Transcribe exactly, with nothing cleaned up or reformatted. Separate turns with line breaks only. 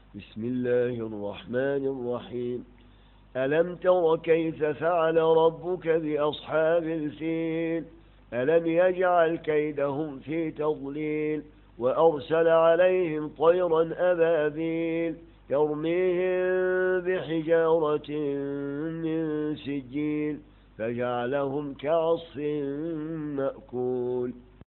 بسم الله الرحمن الرحيم. ألم تر كيف فعل ربك بأصحاب الفيل؟ ألم يجعل كيدهم في تضليل وأرسل عليهم طيرا أبابيل ترميهم بحجارة من سجيل فجعلهم كعصف مأكول.